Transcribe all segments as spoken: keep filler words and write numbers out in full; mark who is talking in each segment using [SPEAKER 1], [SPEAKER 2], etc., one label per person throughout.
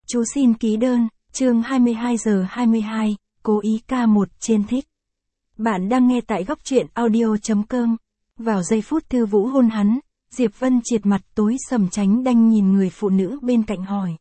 [SPEAKER 1] Chú xin ký đơn, chương hai mươi hai giờ hai mươi hai, cố ý ca một trên thích. Bạn đang nghe tại góc truyện audio.com. Vào giây phút Thư Vũ hôn hắn, Diệp Vân triệt mặt tối sầm tránh đanh nhìn người phụ nữ bên cạnh hỏi.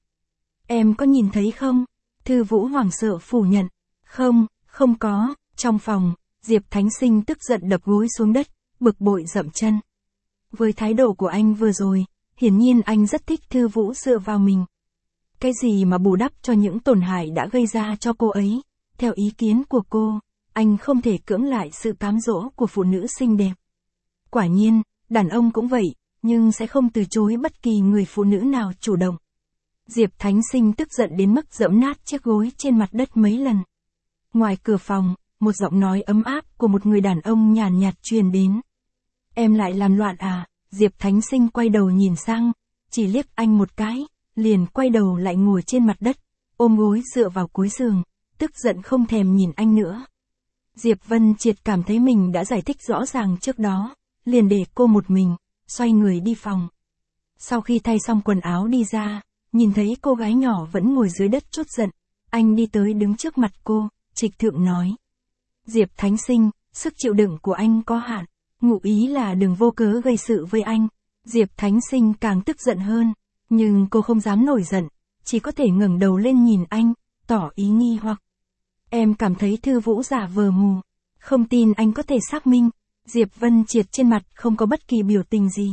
[SPEAKER 1] Em có nhìn thấy không? Thư Vũ hoảng sợ phủ nhận. Không, không có. Trong phòng, Diệp Thánh Sinh tức giận đập gối xuống đất, bực bội dậm chân. Với thái độ của anh vừa rồi, hiển nhiên anh rất thích Thư Vũ dựa vào mình. Cái gì mà bù đắp cho những tổn hại đã gây ra cho cô ấy, theo ý kiến của cô, anh không thể cưỡng lại sự cám dỗ của phụ nữ xinh đẹp. Quả nhiên, đàn ông cũng vậy, nhưng sẽ không từ chối bất kỳ người phụ nữ nào chủ động. Diệp Thánh Sinh tức giận đến mức giẫm nát chiếc gối trên mặt đất mấy lần. Ngoài cửa phòng, một giọng nói ấm áp của một người đàn ông nhàn nhạt truyền đến. Em lại làm loạn à? Diệp Thánh Sinh quay đầu nhìn sang, chỉ liếc anh một cái, liền quay đầu lại ngồi trên mặt đất, ôm gối dựa vào cuối giường, tức giận không thèm nhìn anh nữa. Diệp Vân Triệt cảm thấy mình đã giải thích rõ ràng trước đó, liền để cô một mình, xoay người đi phòng. Sau khi thay xong quần áo đi ra, nhìn thấy cô gái nhỏ vẫn ngồi dưới đất trút giận, anh đi tới đứng trước mặt cô, trịch thượng nói. Diệp Thánh Sinh, sức chịu đựng của anh có hạn, ngụ ý là đừng vô cớ gây sự với anh. Diệp Thánh Sinh càng tức giận hơn, nhưng cô không dám nổi giận, chỉ có thể ngẩng đầu lên nhìn anh, tỏ ý nghi hoặc. Em cảm thấy Thư Vũ giả vờ mù, không tin anh có thể xác minh. Diệp Vân Triệt trên mặt không có bất kỳ biểu tình gì.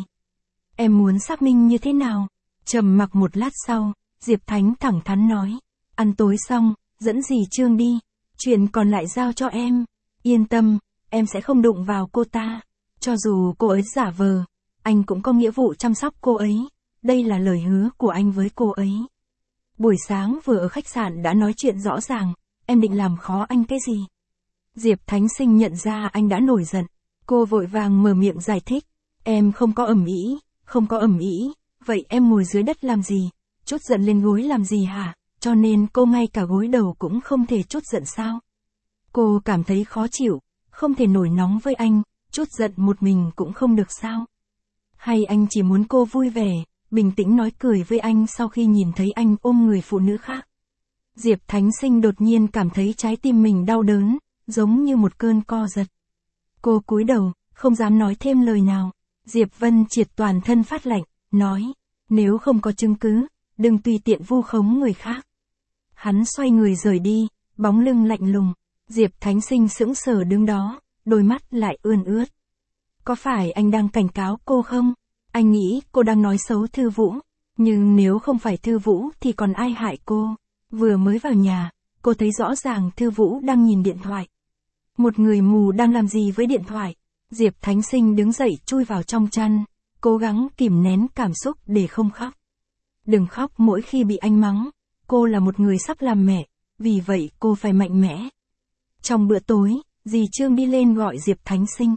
[SPEAKER 1] Em muốn xác minh như thế nào? Trầm mặc một lát sau, Diệp Thánh thẳng thắn nói. Ăn tối xong, dẫn dì Trương đi, chuyện còn lại giao cho em. Yên tâm, em sẽ không đụng vào cô ta. Cho dù cô ấy giả vờ, anh cũng có nghĩa vụ chăm sóc cô ấy. Đây là lời hứa của anh với cô ấy. Buổi sáng vừa ở khách sạn đã nói chuyện rõ ràng, em định làm khó anh cái gì? Diệp Thánh Sinh nhận ra anh đã nổi giận. Cô vội vàng mở miệng giải thích. Em không có ầm ĩ, không có ầm ĩ, vậy em ngồi dưới đất làm gì? Trút giận lên gối làm gì hả? Cho nên cô ngay cả gối đầu cũng không thể trút giận sao? Cô cảm thấy khó chịu, không thể nổi nóng với anh, trút giận một mình cũng không được sao? Hay anh chỉ muốn cô vui vẻ, bình tĩnh nói cười với anh sau khi nhìn thấy anh ôm người phụ nữ khác? Diệp Thánh Sinh đột nhiên cảm thấy trái tim mình đau đớn, giống như một cơn co giật. Cô cúi đầu, không dám nói thêm lời nào. Diệp Vân Triệt toàn thân phát lạnh, nói, nếu không có chứng cứ, đừng tùy tiện vu khống người khác. Hắn xoay người rời đi, bóng lưng lạnh lùng. Diệp Thánh Sinh sững sờ đứng đó, đôi mắt lại ươn ướt. Có phải anh đang cảnh cáo cô không? Anh nghĩ cô đang nói xấu Thư Vũ, nhưng nếu không phải Thư Vũ thì còn ai hại cô? Vừa mới vào nhà, cô thấy rõ ràng Thư Vũ đang nhìn điện thoại. Một người mù đang làm gì với điện thoại? Diệp Thánh Sinh đứng dậy chui vào trong chăn, cố gắng kìm nén cảm xúc để không khóc. Đừng khóc mỗi khi bị anh mắng, cô là một người sắp làm mẹ, vì vậy cô phải mạnh mẽ. Trong bữa tối, dì Trương đi lên gọi Diệp Thánh Sinh.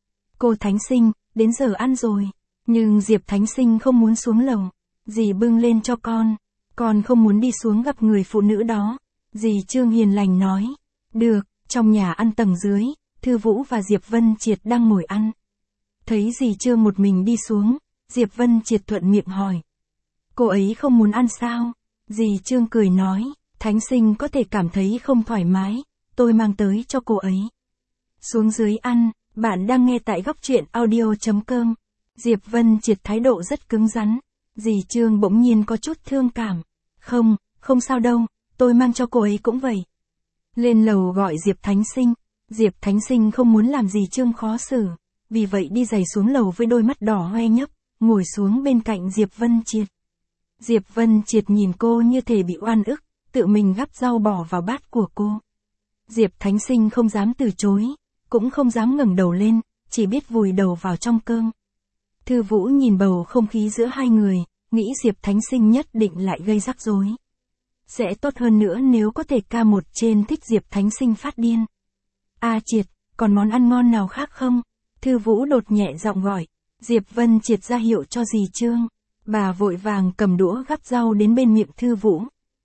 [SPEAKER 1] Cô Thánh Sinh, đến giờ ăn rồi, nhưng Diệp Thánh Sinh không muốn xuống lầu. Dì bưng lên cho con, con không muốn đi xuống gặp người phụ nữ đó. Dì Trương hiền lành nói, được. Trong nhà ăn tầng dưới, Thư Vũ và Diệp Vân Triệt đang ngồi ăn. Thấy dì Trương một mình đi xuống, Diệp Vân Triệt thuận miệng hỏi. Cô ấy không muốn ăn sao? Dì Trương cười nói, Thánh Sinh có thể cảm thấy không thoải mái, tôi mang tới cho cô ấy. Xuống dưới ăn, bạn đang nghe tại góc truyện audio.com. Diệp Vân Triệt thái độ rất cứng rắn. Dì Trương bỗng nhiên có chút thương cảm. Không, không sao đâu, tôi mang cho cô ấy cũng vậy. Lên lầu gọi Diệp Thánh Sinh. Diệp Thánh Sinh không muốn làm dì Trương khó xử, vì vậy đi giày xuống lầu với đôi mắt đỏ hoe nhấp, ngồi xuống bên cạnh Diệp Vân Triệt. Diệp Vân Triệt nhìn cô như thể bị oan ức, tự mình gắp rau bỏ vào bát của cô. Diệp Thánh Sinh không dám từ chối, cũng không dám ngẩng đầu lên, chỉ biết vùi đầu vào trong cơm. Thư Vũ nhìn bầu không khí giữa hai người, nghĩ Diệp Thánh Sinh nhất định lại gây rắc rối. Sẽ tốt hơn nữa nếu có thể ca một trên thích Diệp Thánh Sinh phát điên. A Triệt, còn món ăn ngon nào khác không? Thư Vũ đột nhẹ giọng gọi. Diệp Vân Triệt ra hiệu cho dì Trương. Bà vội vàng cầm đũa gắp rau đến bên miệng Thư Vũ.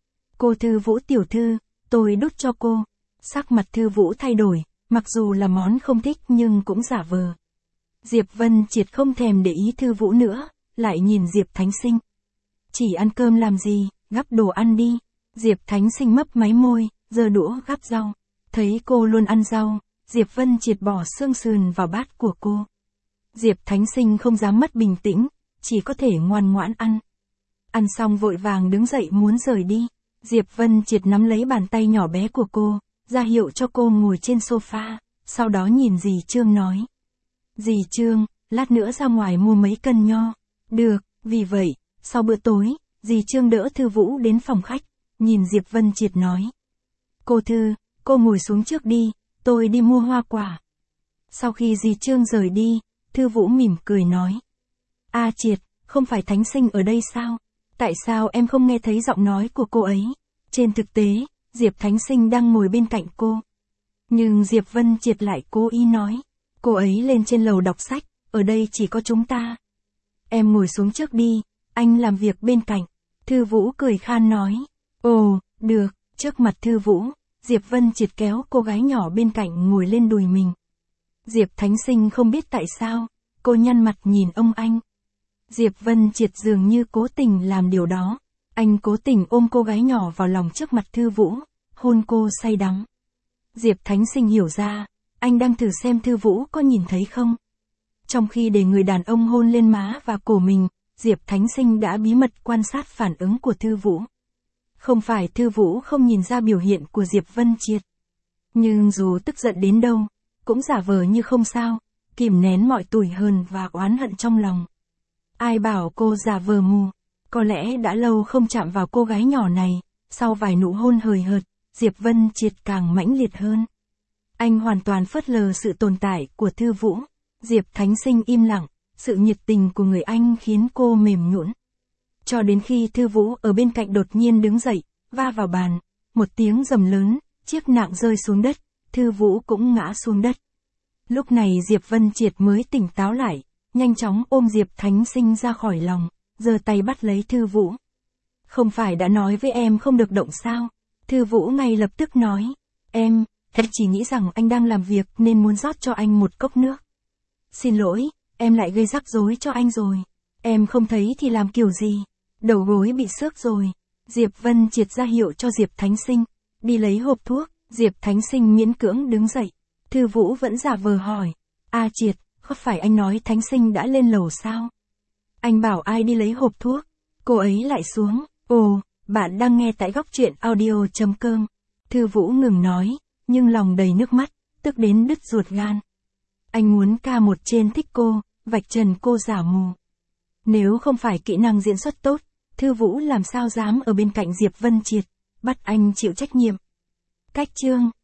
[SPEAKER 1] Cô Thư Vũ tiểu thư, tôi đút cho cô. Sắc mặt Thư Vũ thay đổi, mặc dù là món không thích nhưng cũng giả vờ. Diệp Vân Triệt không thèm để ý Thư Vũ nữa, lại nhìn Diệp Thánh Sinh. Chỉ ăn cơm làm gì, gắp đồ ăn đi. Diệp Thánh Sinh mấp máy môi, giơ đũa gắp rau. Thấy cô luôn ăn rau, Diệp Vân Triệt bỏ xương sườn vào bát của cô. Diệp Thánh Sinh không dám mất bình tĩnh, chỉ có thể ngoan ngoãn ăn. Ăn xong vội vàng đứng dậy muốn rời đi. Diệp Vân Triệt nắm lấy bàn tay nhỏ bé của cô, ra hiệu cho cô ngồi trên sofa, sau đó nhìn dì Trương nói. Dì Trương, lát nữa ra ngoài mua mấy cân nho. Được, vì vậy, sau bữa tối, dì Trương đỡ Thư Vũ đến phòng khách, nhìn Diệp Vân Triệt nói. Cô Thư, cô ngồi xuống trước đi, tôi đi mua hoa quả. Sau khi dì Trương rời đi, Thư Vũ mỉm cười nói. A Triệt, không phải Thánh Sinh ở đây sao? Tại sao em không nghe thấy giọng nói của cô ấy? Trên thực tế, Diệp Thánh Sinh đang ngồi bên cạnh cô. Nhưng Diệp Vân Triệt lại cố ý nói. Cô ấy lên trên lầu đọc sách, ở đây chỉ có chúng ta. Em ngồi xuống trước đi, anh làm việc bên cạnh. Thư Vũ cười khan nói. Ồ, được, trước mặt Thư Vũ, Diệp Vân Triệt kéo cô gái nhỏ bên cạnh ngồi lên đùi mình. Diệp Thánh Sinh không biết tại sao, cô nhăn mặt nhìn ông anh. Diệp Vân Triệt dường như cố tình làm điều đó. Anh cố tình ôm cô gái nhỏ vào lòng trước mặt Thư Vũ, hôn cô say đắm. Diệp Thánh Sinh hiểu ra, anh đang thử xem Thư Vũ có nhìn thấy không. Trong khi để người đàn ông hôn lên má và cổ mình, Diệp Thánh Sinh đã bí mật quan sát phản ứng của Thư Vũ. Không phải Thư Vũ không nhìn ra biểu hiện của Diệp Vân Triệt. Nhưng dù tức giận đến đâu, cũng giả vờ như không sao, kìm nén mọi tủi hờn và oán hận trong lòng. Ai bảo cô giả vờ mù, có lẽ đã lâu không chạm vào cô gái nhỏ này, sau vài nụ hôn hời hợt, Diệp Vân Triệt càng mãnh liệt hơn. Anh hoàn toàn phớt lờ sự tồn tại của Thư Vũ. Diệp Thánh Sinh im lặng, sự nhiệt tình của người anh khiến cô mềm nhũn. Cho đến khi Thư Vũ ở bên cạnh đột nhiên đứng dậy, va vào bàn, một tiếng rầm lớn, chiếc nạng rơi xuống đất, Thư Vũ cũng ngã xuống đất. Lúc này Diệp Vân Triệt mới tỉnh táo lại, nhanh chóng ôm Diệp Thánh Sinh ra khỏi lòng, giơ tay bắt lấy Thư Vũ. Không phải đã nói với em không được động sao? Thư Vũ ngay lập tức nói, em, em chỉ nghĩ rằng anh đang làm việc nên muốn rót cho anh một cốc nước. Xin lỗi, em lại gây rắc rối cho anh rồi. Em không thấy thì làm kiểu gì? Đầu gối bị xước rồi. Diệp Vân Triệt ra hiệu cho Diệp Thánh Sinh, đi lấy hộp thuốc. Diệp Thánh Sinh miễn cưỡng đứng dậy. Thư Vũ vẫn giả vờ hỏi, A Triệt, có phải anh nói Thánh Sinh đã lên lầu sao? Anh bảo ai đi lấy hộp thuốc? Cô ấy lại xuống. Ồ, bạn đang nghe tại góc truyện audio chấm com. Thư Vũ ngừng nói, nhưng lòng đầy nước mắt, tức đến đứt ruột gan. Anh muốn ca một trên thích cô, vạch trần cô giả mù. Nếu không phải kỹ năng diễn xuất tốt, Thư Vũ làm sao dám ở bên cạnh Diệp Vân Triệt, bắt anh chịu trách nhiệm. Cách chương